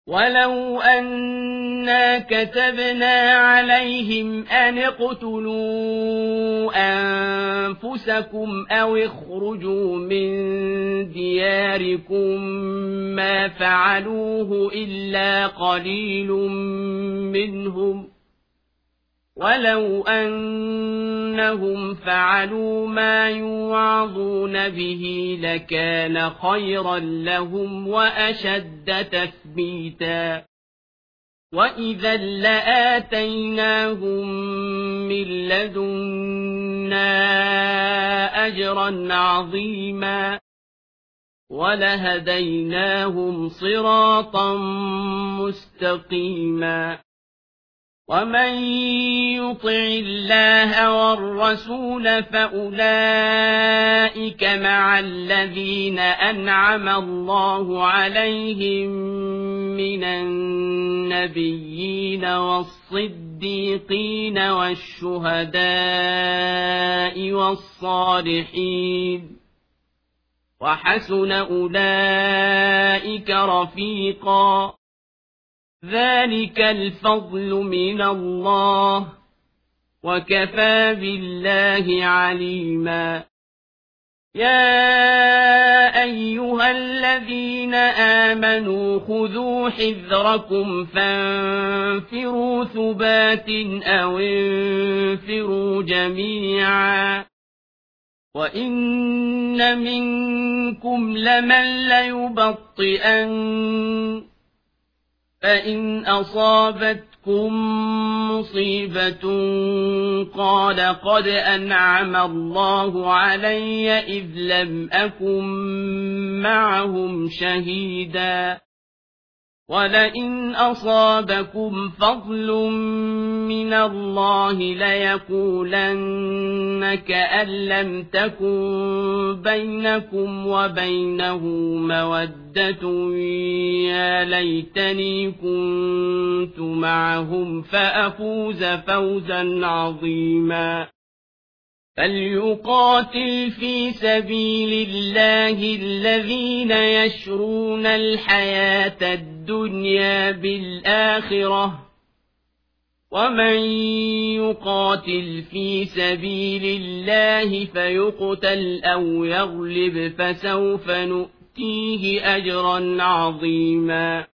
ولو أنا كتبنا عليهم أن اقتلوا أنفسكم أو اخرجوا من دياركم ما فعلوه إلا قليل منهم ولو أنهم فعلوا ما يوعظون به لكان خيرا لهم وأشد تثبيتا وإذا لآتيناهم من لدنا أجرا عظيما ولهديناهم صراطا مستقيما ومن يطع الله والرسول فأولئك مع الذين أنعم الله عليهم من النبيين والصديقين والشهداء والصالحين وحسن أولئك رفيقا ذلك الفضل من الله وكفى بالله عليما يا أيها الذين آمنوا خذوا حذركم فانفروا ثبات أو انفروا جميعا وإن منكم لمن ليبطئن فإن أصابتكم مصيبة قال قد أنعم الله علي إذ لم أكن معهم شهيدا ولئن أصابكم فضل من الله ليقولن كأن لم تكن بينكم وبينه مودة يا ليتني كنت معهم فأفوز فوزا عظيما فليقاتل في سبيل الله الذين يشرون الحياة الدنيا بالآخرة ومن يقاتل في سبيل الله فيقتل أو يغلب فسوف نؤتيه أجرا عظيما